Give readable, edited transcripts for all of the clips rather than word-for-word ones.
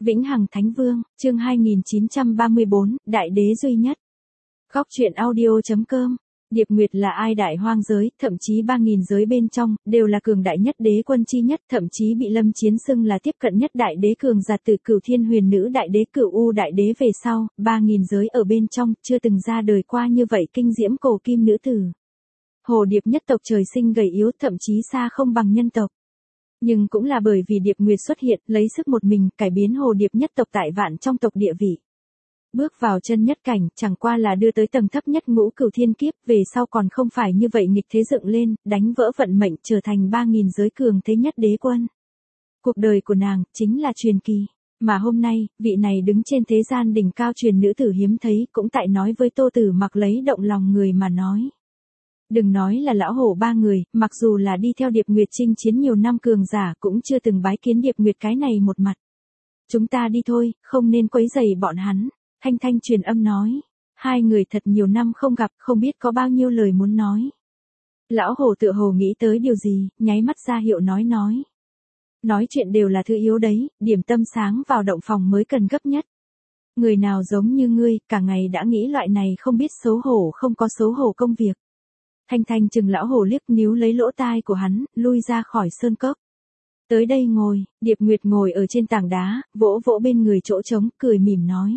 Vĩnh Hằng Thánh Vương, chương 2934, Đại Đế duy nhất. Góc truyện audio.com. Điệp Nguyệt là ai đại hoang giới, thậm chí 3.000 giới bên trong, đều là cường đại nhất đế quân chi nhất, thậm chí bị Lâm Chiến xưng là tiếp cận nhất đại đế cường giả từ Cửu Thiên Huyền Nữ đại đế Cửu U đại đế về sau, 3.000 giới ở bên trong, chưa từng ra đời qua như vậy kinh diễm cổ kim nữ tử. Hồ Điệp nhất tộc trời sinh gầy yếu, thậm chí xa không bằng nhân tộc. Nhưng cũng là bởi vì Điệp Nguyệt xuất hiện, lấy sức một mình, cải biến Hồ Điệp nhất tộc tại vạn trong tộc địa vị. Bước vào chân nhất cảnh, chẳng qua là đưa tới tầng thấp nhất ngũ cửu thiên kiếp, về sau còn không phải như vậy nghịch thế dựng lên, đánh vỡ vận mệnh trở thành 3.000 giới cường thế nhất đế quân. Cuộc đời của nàng, chính là truyền kỳ. Mà hôm nay, vị này đứng trên thế gian đỉnh cao truyền nữ tử hiếm thấy, cũng tại nói với Tô Tử Mặc lấy động lòng người mà nói. Đừng nói là lão hổ ba người, mặc dù là đi theo Điệp Nguyệt chinh chiến nhiều năm cường giả cũng chưa từng bái kiến Điệp Nguyệt cái này một mặt. Chúng ta đi thôi, không nên quấy rầy bọn hắn. Thanh Thanh truyền âm nói. Hai người thật nhiều năm không gặp, không biết có bao nhiêu lời muốn nói. Lão hổ tựa hồ nghĩ tới điều gì, nháy mắt ra hiệu nói. Nói chuyện đều là thứ yếu đấy, điểm tâm sáng vào động phòng mới cần gấp nhất. Người nào giống như ngươi, cả ngày đã nghĩ loại này không biết xấu hổ không có xấu hổ công việc. Thanh Thanh chừng lão hổ liếc níu lấy lỗ tai của hắn, lui ra khỏi sơn cốc. Tới đây ngồi, Điệp Nguyệt ngồi ở trên tảng đá, vỗ vỗ bên người chỗ trống, cười mỉm nói.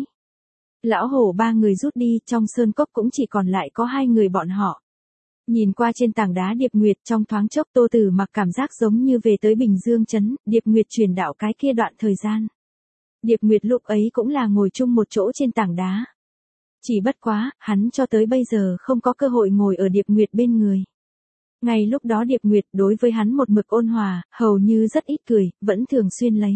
Lão hổ ba người rút đi, trong sơn cốc cũng chỉ còn lại có hai người bọn họ. Nhìn qua trên tảng đá Điệp Nguyệt trong thoáng chốc Tô Tử Mặc cảm giác giống như về tới Bình Dương trấn, Điệp Nguyệt truyền đạo cái kia đoạn thời gian. Điệp Nguyệt lúc ấy cũng là ngồi chung một chỗ trên tảng đá. Chỉ bất quá, hắn cho tới bây giờ không có cơ hội ngồi ở Điệp Nguyệt bên người. Ngay lúc đó Điệp Nguyệt đối với hắn một mực ôn hòa, hầu như rất ít cười, vẫn thường xuyên lấy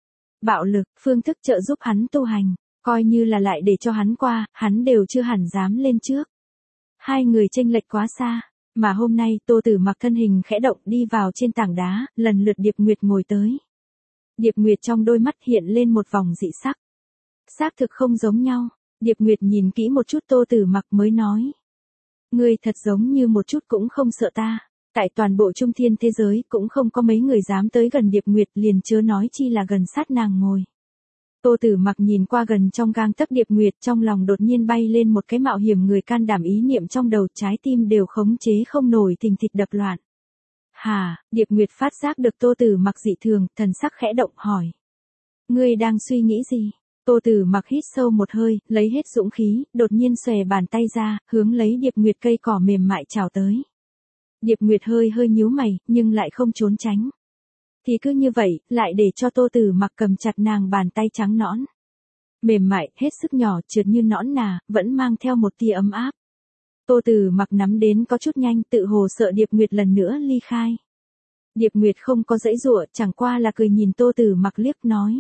bạo lực, phương thức trợ giúp hắn tu hành, coi như là lại để cho hắn qua, hắn đều chưa hẳn dám lên trước. Hai người chênh lệch quá xa, mà hôm nay Tô Tử Mặc thân hình khẽ động đi vào trên tảng đá, lần lượt Điệp Nguyệt ngồi tới. Điệp Nguyệt trong đôi mắt hiện lên một vòng dị sắc. Xác thực không giống nhau. Điệp Nguyệt nhìn kỹ một chút Tô Tử Mặc mới nói. Ngươi thật giống như một chút cũng không sợ ta. Tại toàn bộ trung thiên thế giới cũng không có mấy người dám tới gần Điệp Nguyệt, liền chớ nói chi là gần sát nàng ngồi. Tô Tử Mặc nhìn qua gần trong gang tấc Điệp Nguyệt, trong lòng đột nhiên bay lên một cái mạo hiểm người can đảm ý niệm, trong đầu trái tim đều khống chế không nổi thình thịch đập loạn. Hà, Điệp Nguyệt phát giác được Tô Tử Mặc dị thường, thần sắc khẽ động hỏi. Ngươi đang suy nghĩ gì? Tô Tử Mặc hít sâu một hơi, lấy hết dũng khí, đột nhiên xòe bàn tay ra, hướng lấy Điệp Nguyệt cây cỏ mềm mại chào tới. Điệp Nguyệt hơi nhíu mày, nhưng lại không trốn tránh. Thì cứ như vậy, lại để cho Tô Tử Mặc cầm chặt nàng bàn tay trắng nõn. Mềm mại, hết sức nhỏ, trượt như nõn nà, vẫn mang theo một tia ấm áp. Tô Tử Mặc nắm đến có chút nhanh, tự hồ sợ Điệp Nguyệt lần nữa ly khai. Điệp Nguyệt không có giãy giụa, chẳng qua là cười nhìn Tô Tử Mặc liếc nói.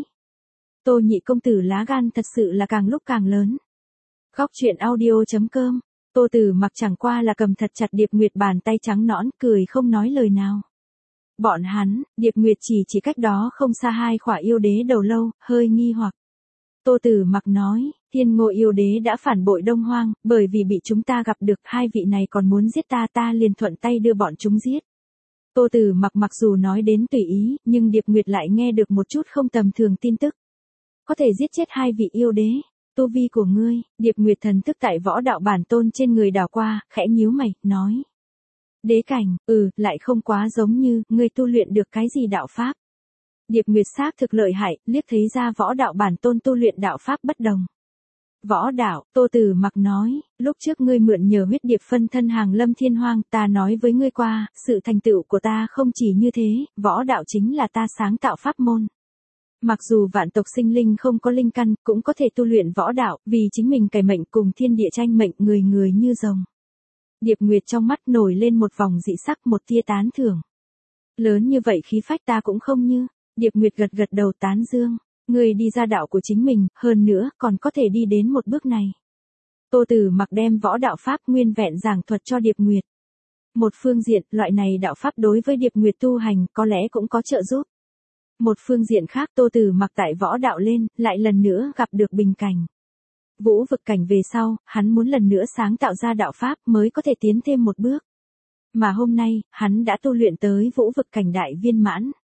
Tô nhị công tử lá gan thật sự là càng lúc càng lớn. Góc truyện audio.com. Tô Tử Mặc chẳng qua là cầm thật chặt Điệp Nguyệt bàn tay trắng nõn, cười không nói lời nào. Bọn hắn, Điệp Nguyệt chỉ cách đó không xa hai khỏa yêu đế đầu lâu, hơi nghi hoặc. Tô Tử Mặc nói, Thiên Ngộ yêu đế đã phản bội Đông Hoang, bởi vì bị chúng ta gặp được, hai vị này còn muốn giết ta liền thuận tay đưa bọn chúng giết. Tô Tử Mặc mặc dù nói đến tùy ý, nhưng Điệp Nguyệt lại nghe được một chút không tầm thường tin tức. Có thể giết chết hai vị yêu đế, tu vi của ngươi. Điệp Nguyệt thần thức tại võ đạo bản tôn trên người đảo qua, khẽ nhíu mày, nói. Đế cảnh, lại không quá giống như, ngươi tu luyện được cái gì đạo pháp. Điệp Nguyệt xác thực lợi hại, liếc thấy ra võ đạo bản tôn tu luyện đạo pháp bất đồng. Võ đạo, Tô Tử Mặc nói, lúc trước ngươi mượn nhờ huyết điệp phân thân hàng lâm thiên hoang, ta nói với ngươi qua, sự thành tựu của ta không chỉ như thế, võ đạo chính là ta sáng tạo pháp môn. Mặc dù vạn tộc sinh linh không có linh căn, cũng có thể tu luyện võ đạo, vì chính mình cải mệnh cùng thiên địa tranh mệnh, người như rồng. Điệp Nguyệt trong mắt nổi lên một vòng dị sắc, một tia tán thưởng. Lớn như vậy khí phách ta cũng không như. Điệp Nguyệt gật đầu tán dương. Người đi ra đạo của chính mình, hơn nữa, còn có thể đi đến một bước này. Tô Tử Mặc đem võ đạo pháp nguyên vẹn giảng thuật cho Điệp Nguyệt. Một phương diện, loại này đạo pháp đối với Điệp Nguyệt tu hành, có lẽ cũng có trợ giúp. Một phương diện khác, Tô Tử Mặc tại võ đạo lên, lại lần nữa gặp được bình cảnh. Vũ vực cảnh về sau, hắn muốn lần nữa sáng tạo ra đạo pháp mới có thể tiến thêm một bước. Mà hôm nay, hắn đã tu luyện tới vũ vực cảnh đại viên mãn.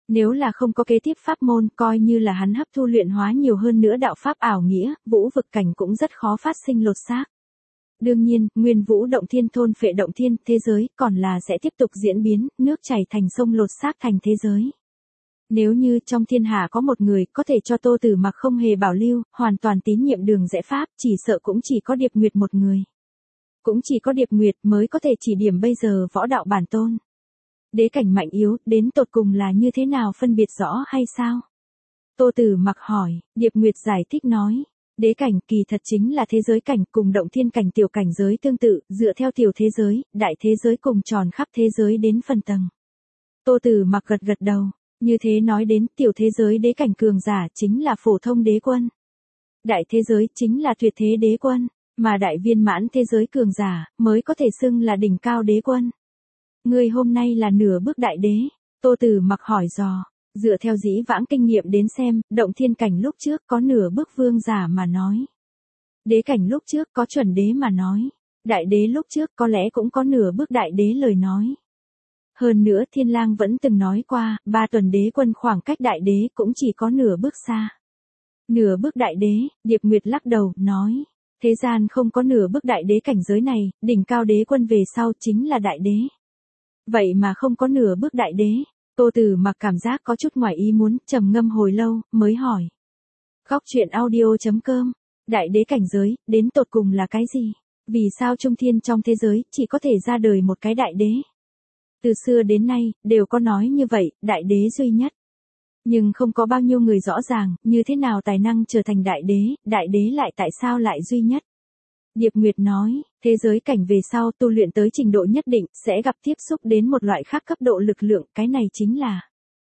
Nếu là không có kế tiếp pháp môn, coi như là hắn hấp thu luyện hóa nhiều hơn nữa đạo pháp ảo nghĩa, vũ vực cảnh cũng rất khó phát sinh lột xác. Đương nhiên, nguyên vũ động thiên thôn phệ động thiên, thế giới, còn là sẽ tiếp tục diễn biến, nước chảy thành sông lột xác thành thế giới. Nếu như trong thiên hạ có một người có thể cho Tô Tử Mặc không hề bảo lưu, hoàn toàn tín nhiệm đường rẽ pháp, chỉ sợ cũng chỉ có Điệp Nguyệt một người. Cũng chỉ có Điệp Nguyệt mới có thể chỉ điểm bây giờ võ đạo bản tôn. Đế cảnh mạnh yếu, đến tột cùng là như thế nào phân biệt rõ hay sao? Tô Tử Mặc hỏi, Điệp Nguyệt giải thích nói. Đế cảnh kỳ thật chính là thế giới cảnh cùng động thiên cảnh tiểu cảnh giới tương tự, dựa theo tiểu thế giới, đại thế giới cùng tròn khắp thế giới đến phần tầng. Tô Tử Mặc gật gật đầu, như thế nói đến tiểu thế giới đế cảnh cường giả chính là phổ thông đế quân. Đại thế giới chính là tuyệt thế đế quân, mà đại viên mãn thế giới cường giả mới có thể xưng là đỉnh cao đế quân. Ngươi hôm nay là nửa bước đại đế, Tô Tử Mặc hỏi dò. Dựa theo dĩ vãng kinh nghiệm đến xem, động thiên cảnh lúc trước có nửa bước vương giả mà nói. Đế cảnh lúc trước có chuẩn đế mà nói. Đại đế lúc trước có lẽ cũng có nửa bước đại đế lời nói. Hơn nữa Thiên Lang vẫn từng nói qua, 3 tuần đế quân khoảng cách đại đế cũng chỉ có nửa bước xa. Nửa bước đại đế, Điệp Nguyệt lắc đầu, nói. Thế gian không có nửa bước đại đế cảnh giới này, đỉnh cao đế quân về sau chính là đại đế. Vậy mà không có nửa bước đại đế. Tô Tử Mặc cảm giác có chút ngoài ý muốn, trầm ngâm hồi lâu, mới hỏi. Góc truyện audio.com, đại đế cảnh giới, đến tột cùng là cái gì? Vì sao trung thiên trong thế giới, chỉ có thể ra đời một cái đại đế? Từ xưa đến nay, đều có nói như vậy, đại đế duy nhất. Nhưng không có bao nhiêu người rõ ràng, như thế nào tài năng trở thành đại đế lại tại sao lại duy nhất? Điệp Nguyệt nói, thế giới cảnh về sau tu luyện tới trình độ nhất định, sẽ gặp tiếp xúc đến một loại khác cấp độ lực lượng, cái này chính là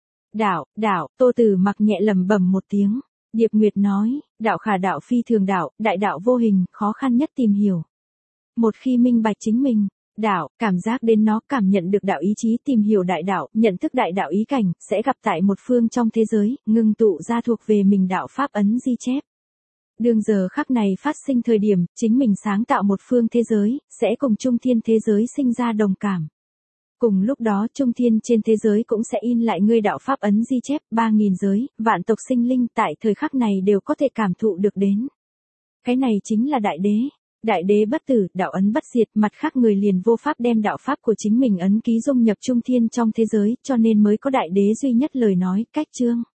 đạo, Tô Tử Mặc nhẹ lẩm bẩm một tiếng. Điệp Nguyệt nói, đạo khả đạo phi thường đạo, đại đạo vô hình, khó khăn nhất tìm hiểu. Một khi minh bạch chính mình, đạo, cảm giác đến nó, cảm nhận được đạo ý chí, tìm hiểu đại đạo, nhận thức đại đạo ý cảnh, sẽ gặp tại một phương trong thế giới, ngưng tụ ra thuộc về mình đạo pháp ấn di chép. Đương giờ khắc này phát sinh thời điểm, chính mình sáng tạo một phương thế giới, sẽ cùng trung thiên thế giới sinh ra đồng cảm. Cùng lúc đó trung thiên trên thế giới cũng sẽ in lại ngươi đạo pháp ấn di chép, 3.000 giới, vạn tộc sinh linh tại thời khắc này đều có thể cảm thụ được đến. Cái này chính là đại đế. Đại đế bất tử, đạo ấn bất diệt, mặt khác người liền vô pháp đem đạo pháp của chính mình ấn ký dung nhập trung thiên trong thế giới, cho nên mới có đại đế duy nhất lời nói, cách chương.